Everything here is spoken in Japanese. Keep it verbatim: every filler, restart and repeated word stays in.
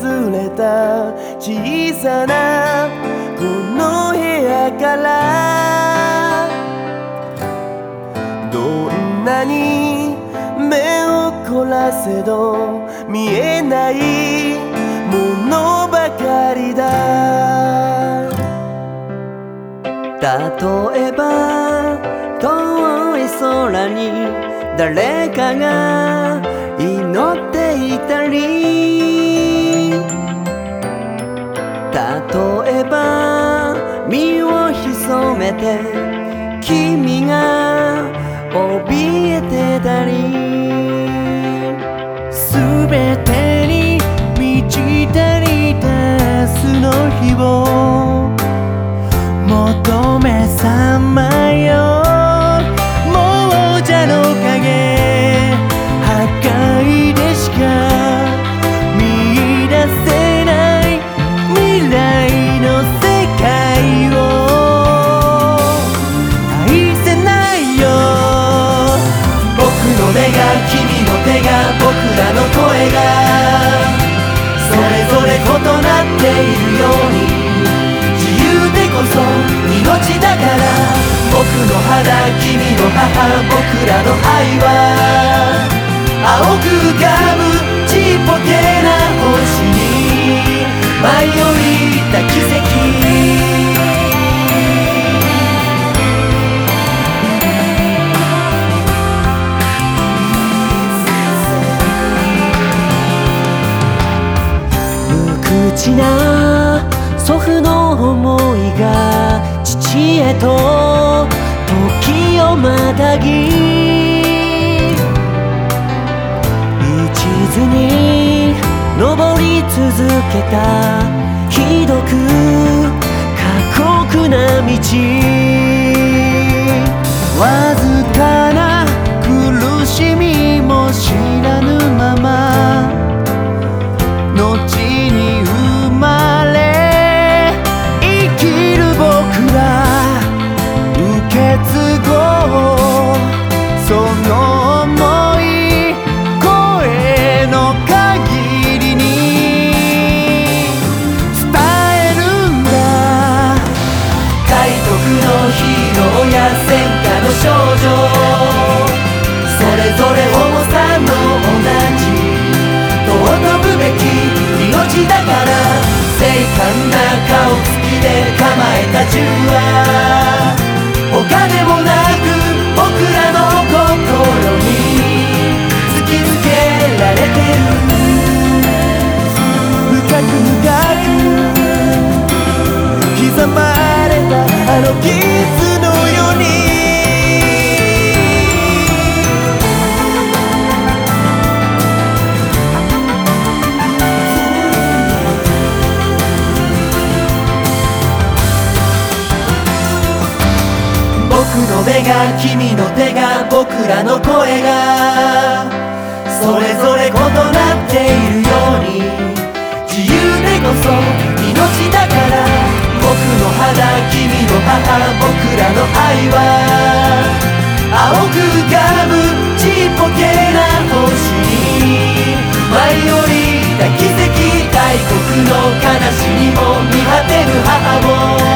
忘れた小さなこの部屋からどんなに目を凝らせど見えないものばかりだ。 例えば遠い空に誰かが祈っていたり、例えば身を潜めて君が怯えてたり、 すべてに満ち足りた明日の日を求めさまよ亡者の影、破壊でしか見出せない未来の世界を愛せないよ。僕の目が君の手が僕らの声がそれぞれ異なっているように、自由でこそ命だから。僕の肌君の母僕らの愛は青く浮かぶちっぽけな星に舞い降りた奇跡。無口な祖父の想いが父へと時をまたぎ、一途に登り続けたひどく過酷な道、わずかな苦しみも知らぬまま後に生まれ生きる僕ら受け継ごうその想い声の限りに伝えるんだ。海賊のヒーローや戦火の少女それぞれ重さの同じ尊ぶべき命だから。精悍な顔つきで構えた銃は他でもなく僕らの心に突きつけられてる。深く深く刻まれたあの傷のように僕の目が君の手が僕らの声がそれぞれ異なっているように、自由でこそ命だから。僕の肌君の母僕らの愛は青く浮かぶちっぽけな星に舞い降りた奇跡。大国の悲しみも見果てぬ母も